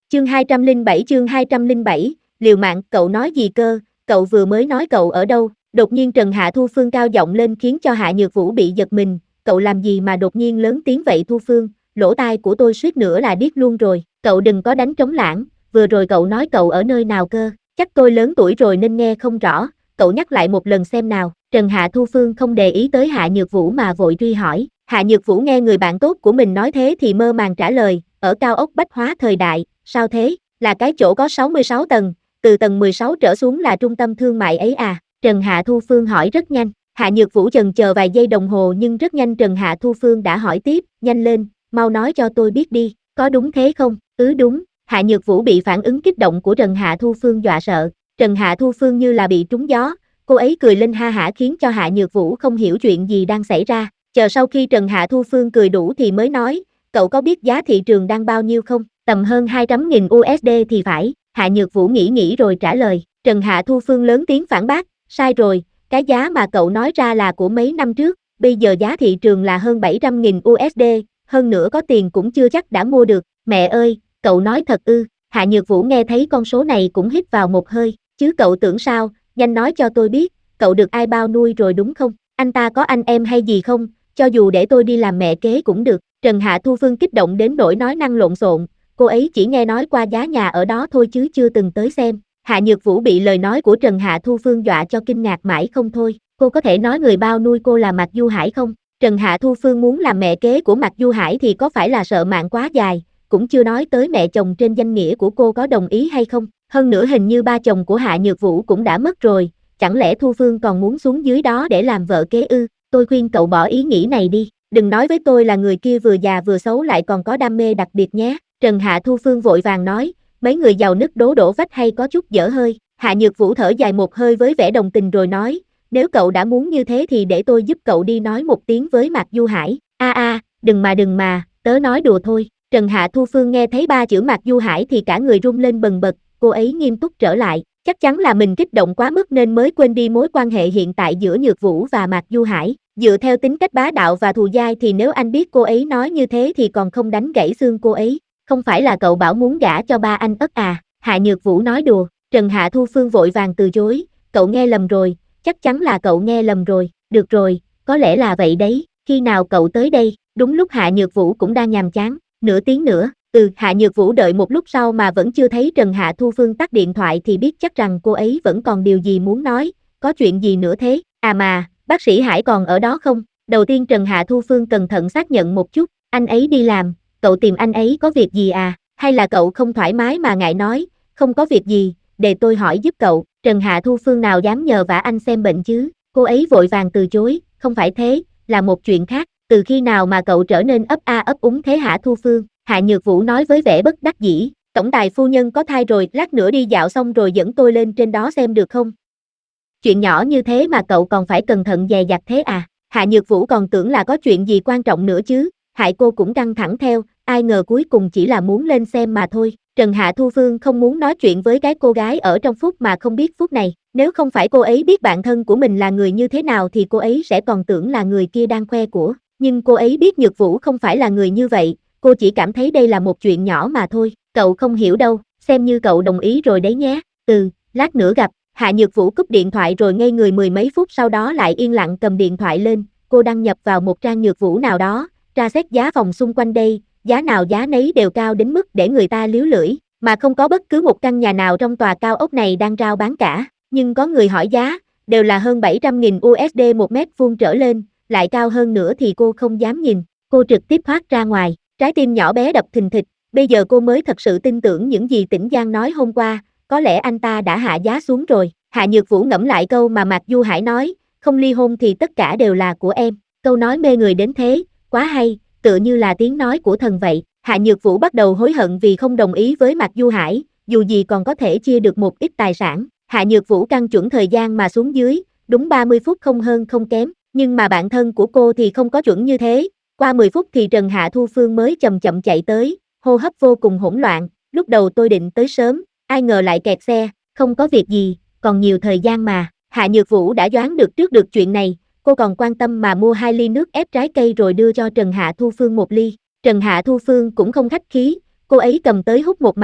Chương 207, liều mạng, cậu nói gì cơ, cậu vừa mới nói cậu ở đâu, đột nhiên Trần Hạ Thu Phương cao giọng lên khiến cho Hạ Nhược Vũ bị giật mình, cậu làm gì mà đột nhiên lớn tiếng vậy Thu Phương, lỗ tai của tôi suýt nữa là điếc luôn rồi, cậu đừng có đánh trống lảng, vừa rồi cậu nói cậu ở nơi nào cơ, chắc tôi lớn tuổi rồi nên nghe không rõ, cậu nhắc lại một lần xem nào, Trần Hạ Thu Phương không để ý tới Hạ Nhược Vũ mà vội truy hỏi, Hạ Nhược Vũ nghe người bạn tốt của mình nói thế thì mơ màng trả lời, ở cao ốc Bách Hóa Thời Đại, sao thế, là cái chỗ có 66 tầng, từ tầng 16 trở xuống là trung tâm thương mại ấy à, Trần Hạ Thu Phương hỏi rất nhanh, Hạ Nhược Vũ chần chờ vài giây đồng hồ nhưng rất nhanh Trần Hạ Thu Phương đã hỏi tiếp, nhanh lên, mau nói cho tôi biết đi, có đúng thế không, đúng, Hạ Nhược Vũ bị phản ứng kích động của Trần Hạ Thu Phương dọa sợ, Trần Hạ Thu Phương như là bị trúng gió, cô ấy cười lên ha hả khiến cho Hạ Nhược Vũ không hiểu chuyện gì đang xảy ra, chờ sau khi Trần Hạ Thu Phương cười đủ thì mới nói, cậu có biết giá thị trường đang bao nhiêu không, tầm hơn 200.000 USD thì phải, Hạ Nhược Vũ nghĩ rồi trả lời, Trần Hạ Thu Phương lớn tiếng phản bác, sai rồi, cái giá mà cậu nói ra là của mấy năm trước, bây giờ giá thị trường là hơn 700.000 USD, hơn nữa có tiền cũng chưa chắc đã mua được, mẹ ơi, cậu nói thật ư, Hạ Nhược Vũ nghe thấy con số này cũng hít vào một hơi, chứ cậu tưởng sao, nhanh nói cho tôi biết, cậu được ai bao nuôi rồi đúng không, anh ta có anh em hay gì không, cho dù để tôi đi làm mẹ kế cũng được, Trần Hạ Thu Phương kích động đến nỗi nói năng lộn xộn, cô ấy chỉ nghe nói qua giá nhà ở đó thôi chứ chưa từng tới xem, Hạ Nhược Vũ bị lời nói của Trần Hạ Thu Phương dọa cho kinh ngạc mãi không thôi, cô có thể nói người bao nuôi cô là Mạc Du Hải không, Trần Hạ Thu Phương muốn làm mẹ kế của Mạc Du Hải thì có phải là sợ mạng quá dài, cũng chưa nói tới mẹ chồng trên danh nghĩa của cô có đồng ý hay không, hơn nữa hình như ba chồng của Hạ Nhược Vũ cũng đã mất rồi, chẳng lẽ Thu Phương còn muốn xuống dưới đó để làm vợ kế ư, tôi khuyên cậu bỏ ý nghĩ này đi, đừng nói với tôi là người kia vừa già vừa xấu lại còn có đam mê đặc biệt nhé, Trần Hạ Thu Phương vội vàng nói, mấy người giàu nứt đổ vách hay có chút dở hơi, Hạ Nhược Vũ thở dài một hơi với vẻ đồng tình rồi nói, nếu cậu đã muốn như thế thì để tôi giúp cậu đi nói một tiếng với Mạc Du Hải, đừng mà, tớ nói đùa thôi, Trần Hạ Thu Phương nghe thấy ba chữ Mạc Du Hải thì cả người run lên bần bật, cô ấy nghiêm túc trở lại, chắc chắn là mình kích động quá mức nên mới quên đi mối quan hệ hiện tại giữa Nhược Vũ và Mạc Du Hải, dựa theo tính cách bá đạo và thù dai thì nếu anh biết cô ấy nói như thế thì còn không đánh gãy xương cô ấy, không phải là cậu bảo muốn gả cho ba anh ất à, Hạ Nhược Vũ nói đùa, Trần Hạ Thu Phương vội vàng từ chối, cậu nghe lầm rồi, chắc chắn là cậu nghe lầm rồi, được rồi, có lẽ là vậy đấy, khi nào cậu tới đây, đúng lúc Hạ Nhược Vũ cũng đang nhàm chán, nửa tiếng nữa, Hạ Nhược Vũ đợi một lúc sau mà vẫn chưa thấy Trần Hạ Thu Phương tắt điện thoại thì biết chắc rằng cô ấy vẫn còn điều gì muốn nói, có chuyện gì nữa thế, à mà, bác sĩ Hải còn ở đó không, đầu tiên Trần Hạ Thu Phương cẩn thận xác nhận một chút, anh ấy đi làm, cậu tìm anh ấy có việc gì à, hay là cậu không thoải mái mà ngại nói, không có việc gì, để tôi hỏi giúp cậu, Trần Hạ Thu Phương nào dám nhờ vả anh xem bệnh chứ, cô ấy vội vàng từ chối, không phải thế, là một chuyện khác, từ khi nào mà cậu trở nên ấp a ấp úng thế hả Thu Phương, Hạ Nhược Vũ nói với vẻ bất đắc dĩ, tổng tài phu nhân có thai rồi, lát nữa đi dạo xong rồi dẫn tôi lên trên đó xem được không? Chuyện nhỏ như thế mà cậu còn phải cẩn thận dè dặt thế à, Hạ Nhược Vũ còn tưởng là có chuyện gì quan trọng nữa chứ, hại cô cũng căng thẳng theo, ai ngờ cuối cùng chỉ là muốn lên xem mà thôi, Trần Hạ Thu Phương không muốn nói chuyện với cái cô gái ở trong phút mà không biết phút này, nếu không phải cô ấy biết bạn thân của mình là người như thế nào thì cô ấy sẽ còn tưởng là người kia đang khoe của, nhưng cô ấy biết Nhược Vũ không phải là người như vậy, cô chỉ cảm thấy đây là một chuyện nhỏ mà thôi, cậu không hiểu đâu, xem như cậu đồng ý rồi đấy nhé, lát nữa gặp, Hạ Nhược Vũ cúp điện thoại rồi ngây người mười mấy phút sau đó lại yên lặng cầm điện thoại lên, cô đăng nhập vào một trang Nhược Vũ nào đó, tra xét giá phòng xung quanh đây, giá nào giá nấy đều cao đến mức để người ta líu lưỡi, mà không có bất cứ một căn nhà nào trong tòa cao ốc này đang rao bán cả, nhưng có người hỏi giá, đều là hơn 700.000 USD một mét vuông trở lên, lại cao hơn nữa thì cô không dám nhìn, cô trực tiếp thoát ra ngoài, trái tim nhỏ bé đập thình thịch, bây giờ cô mới thật sự tin tưởng những gì Tĩnh Giang nói hôm qua, có lẽ anh ta đã hạ giá xuống rồi, Hạ Nhược Vũ ngẫm lại câu mà Mạc Du Hải nói, không ly hôn thì tất cả đều là của em, câu nói mê người đến thế, quá hay, tựa như là tiếng nói của thần vậy, Hạ Nhược Vũ bắt đầu hối hận vì không đồng ý với Mạc Du Hải, dù gì còn có thể chia được một ít tài sản, Hạ Nhược Vũ căn chuẩn thời gian mà xuống dưới, đúng 30 phút không hơn không kém, nhưng mà bạn thân của cô thì không có chuẩn như thế, qua 10 phút thì Trần Hạ Thu Phương mới chậm chậm chạy tới, hô hấp vô cùng hỗn loạn, lúc đầu tôi định tới sớm, ai ngờ lại kẹt xe, không có việc gì, còn nhiều thời gian mà, Hạ Nhược Vũ đã đoán được trước được chuyện này, cô còn quan tâm mà mua 2 ly nước ép trái cây rồi đưa cho Trần Hạ Thu Phương 1 ly, Trần Hạ Thu Phương cũng không khách khí, cô ấy cầm tới hút một mạch,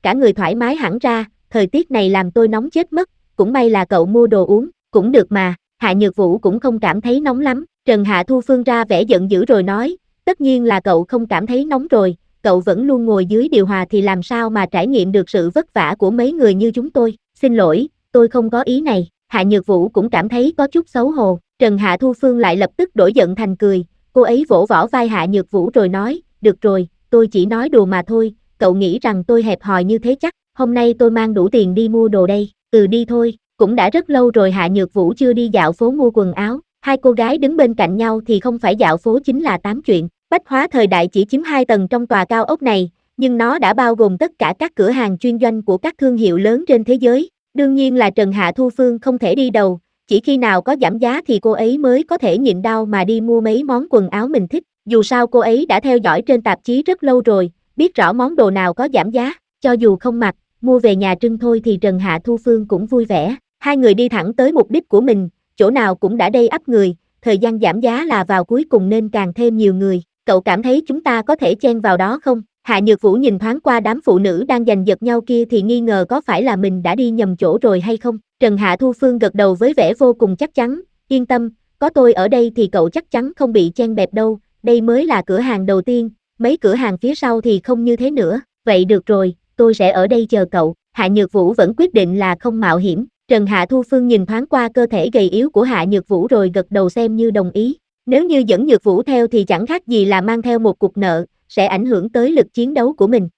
cả người thoải mái hẳn ra, thời tiết này làm tôi nóng chết mất, cũng may là cậu mua đồ uống, cũng được mà, Hạ Nhược Vũ cũng không cảm thấy nóng lắm, Trần Hạ Thu Phương ra vẻ giận dữ rồi nói, tất nhiên là cậu không cảm thấy nóng rồi, cậu vẫn luôn ngồi dưới điều hòa thì làm sao mà trải nghiệm được sự vất vả của mấy người như chúng tôi, xin lỗi, tôi không có ý này, Hạ Nhược Vũ cũng cảm thấy có chút xấu hổ, Trần Hạ Thu Phương lại lập tức đổi giận thành cười, cô ấy vỗ vỗ vai Hạ Nhược Vũ rồi nói, được rồi, tôi chỉ nói đùa mà thôi, cậu nghĩ rằng tôi hẹp hòi như thế chắc, hôm nay tôi mang đủ tiền đi mua đồ đây, đi thôi, cũng đã rất lâu rồi Hạ Nhược Vũ chưa đi dạo phố mua quần áo, hai cô gái đứng bên cạnh nhau thì không phải dạo phố chính là tám chuyện, bách hóa thời đại chỉ chiếm 2 tầng trong tòa cao ốc này, nhưng nó đã bao gồm tất cả các cửa hàng chuyên doanh của các thương hiệu lớn trên thế giới, đương nhiên là Trần Hạ Thu Phương không thể đi đầu, chỉ khi nào có giảm giá thì cô ấy mới có thể nhịn đau mà đi mua mấy món quần áo mình thích, dù sao cô ấy đã theo dõi trên tạp chí rất lâu rồi, biết rõ món đồ nào có giảm giá, cho dù không mặc, mua về nhà trưng thôi thì Trần Hạ Thu Phương cũng vui vẻ. Hai người đi thẳng tới mục đích của mình, chỗ nào cũng đã đầy ắp người, thời gian giảm giá là vào cuối cùng nên càng thêm nhiều người, cậu cảm thấy chúng ta có thể chen vào đó không? Hạ Nhược Vũ nhìn thoáng qua đám phụ nữ đang giành giật nhau kia thì nghi ngờ có phải là mình đã đi nhầm chỗ rồi hay không? Trần Hạ Thu Phương gật đầu với vẻ vô cùng chắc chắn, yên tâm, có tôi ở đây thì cậu chắc chắn không bị chen bẹp đâu, đây mới là cửa hàng đầu tiên, mấy cửa hàng phía sau thì không như thế nữa, vậy được rồi, tôi sẽ ở đây chờ cậu, Hạ Nhược Vũ vẫn quyết định là không mạo hiểm, Trần Hạ Thu Phương nhìn thoáng qua cơ thể gầy yếu của Hạ Nhược Vũ rồi gật đầu xem như đồng ý, nếu như dẫn Nhược Vũ theo thì chẳng khác gì là mang theo một cục nợ, sẽ ảnh hưởng tới lực chiến đấu của mình,